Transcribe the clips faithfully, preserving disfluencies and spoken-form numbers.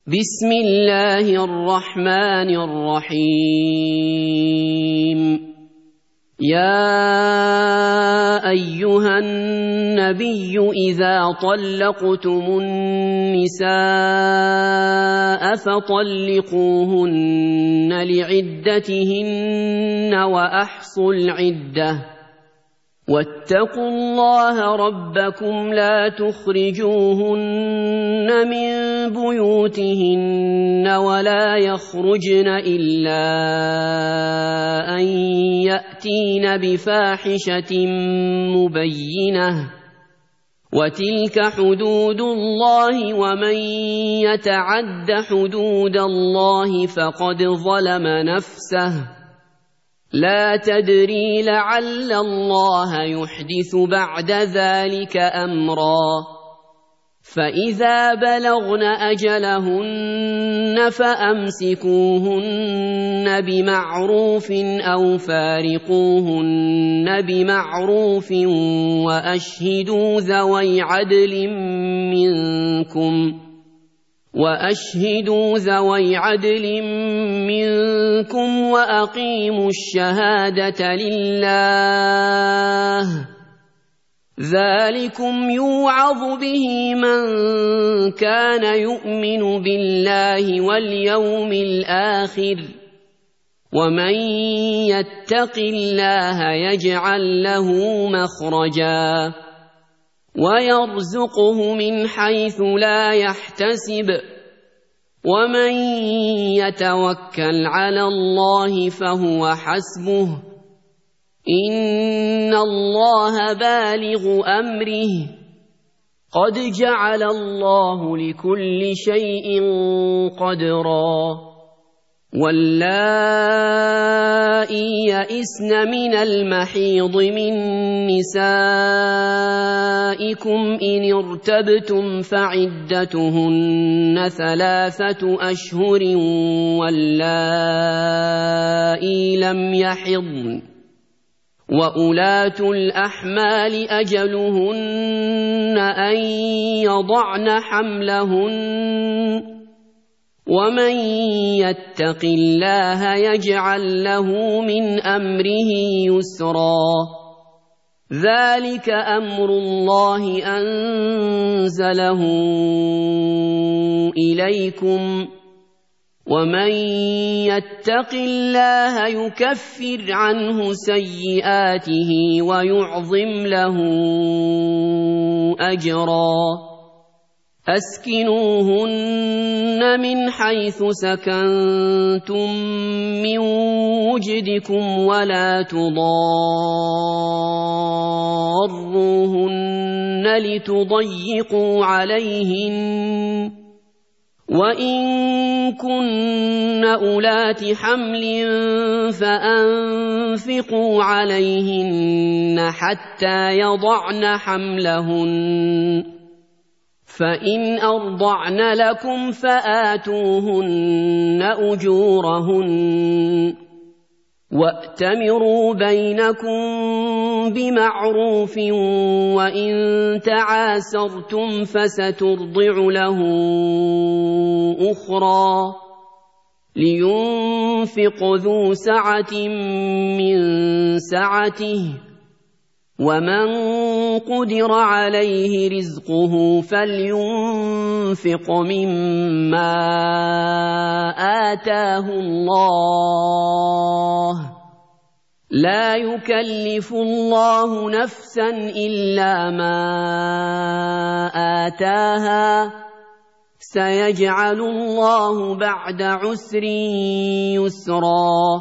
بسم الله الرحمن الرحيم. يا أيها النبي إذا طلقتم النساء فطلقوهن لعدتهن وأحصوا العدة واتقوا الله ربكم لا تخرجوهن من بيوتهن ولا يخرجن إلا أن يأتين بفاحشة مبينة وتلك حدود الله ومن يتعد حدود الله فقد ظلم نفسه لا تدري لعل الله يحدث بعد ذلك أمرا فإذا بلغن أجلهن فأمسكوهن بمعروف أو فارقوهن بمعروف وأشهدوا ذوي عدل منكم وأشهدوا ذوي عدل منكم وأقيموا الشهادة لله ذلكم يوعظ به من كان يؤمن بالله واليوم الآخر ومن يتق الله يجعل له مخرجا ويرزقه من حيث لا يحتسب ومن يتوكل على الله فهو حسبه إن الله بالغ أمره قد جعل الله لكل شيء قدرا واللائي يئسن من المحيض من نسائكم إن ارتبتم فعدتهن ثلاثة أشهر واللائي لم يحضن وأولاة الأحمال أجلهن أن يضعن حملهن ومن يتق الله يجعل له من أمره يسرا ذلك أمر الله أنزله إليكم ومن يتق الله يكفر عنه سيئاته ويعظم له أجرا أسكنوهن من حيث سكنتم من وجدكم ولا تضاروهن لتضيقوا عليهن وإن كن أولات حمل فأنفقوا عليهن حتى يضعن حملهن فإن أرضعن لكم فآتوهن أجورهن وأتمروا بينكم بمعروف وإن تعاسرتم فسترضع له أخرى لينفق ذو سعة من سعته ومن قدر عليه رزقه فلينفق مما آتاه الله لا يكلف الله نفسا إلا ما آتاها سيجعل الله بعد عسر يسرا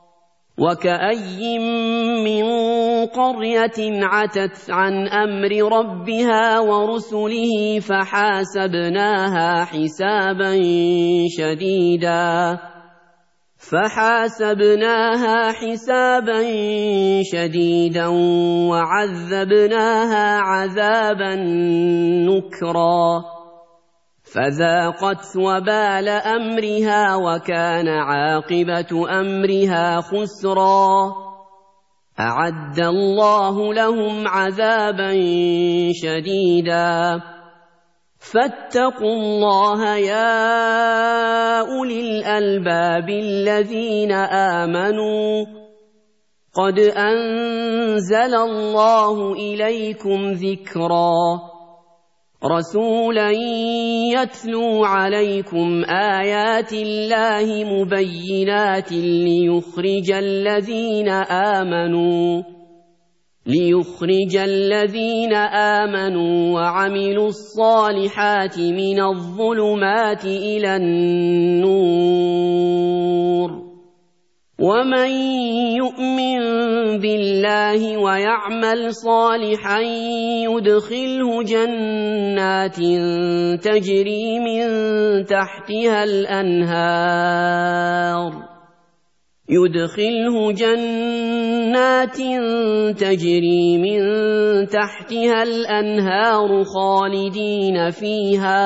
وكأي من قرية عتت عن أمر ربها ورسله فحاسبناها حسابا شديدا فحاسبناها حسابا شديدا وعذبناها عذابا نكرا فذاقت وبال أمرها وكان عاقبة أمرها خسرا أعد الله لهم عذابا شديدا فاتقوا الله يا أولي الألباب الذين آمنوا قد أنزل الله إليكم ذكرا رسولا يتلو عليكم آيات الله مبينات ليخرج الذين آمنوا ليخرج الذين آمنوا وعملوا الصالحات من الظلمات إلى النور ومن يؤمن بالله ويعمل صالحا يدخله جنات تجري من تحتها الأنهار يدخله جنات تجري من تحتها الأنهار خالدين فيها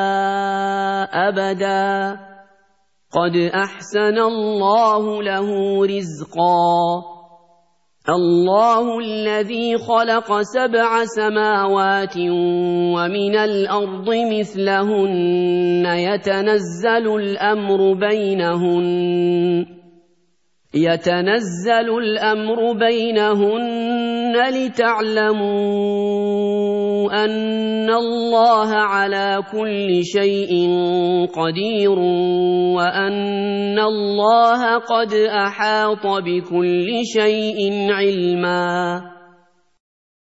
أبدا قد أحسن الله له رزقا الله الذي خلق سبع سماوات ومن الأرض مثلهن يتنزل الأمر بينهن يتنزل الأمر بينهن لتعلموا أن الله على كل شيء قدير وأن الله قد أحاط بكل شيء علما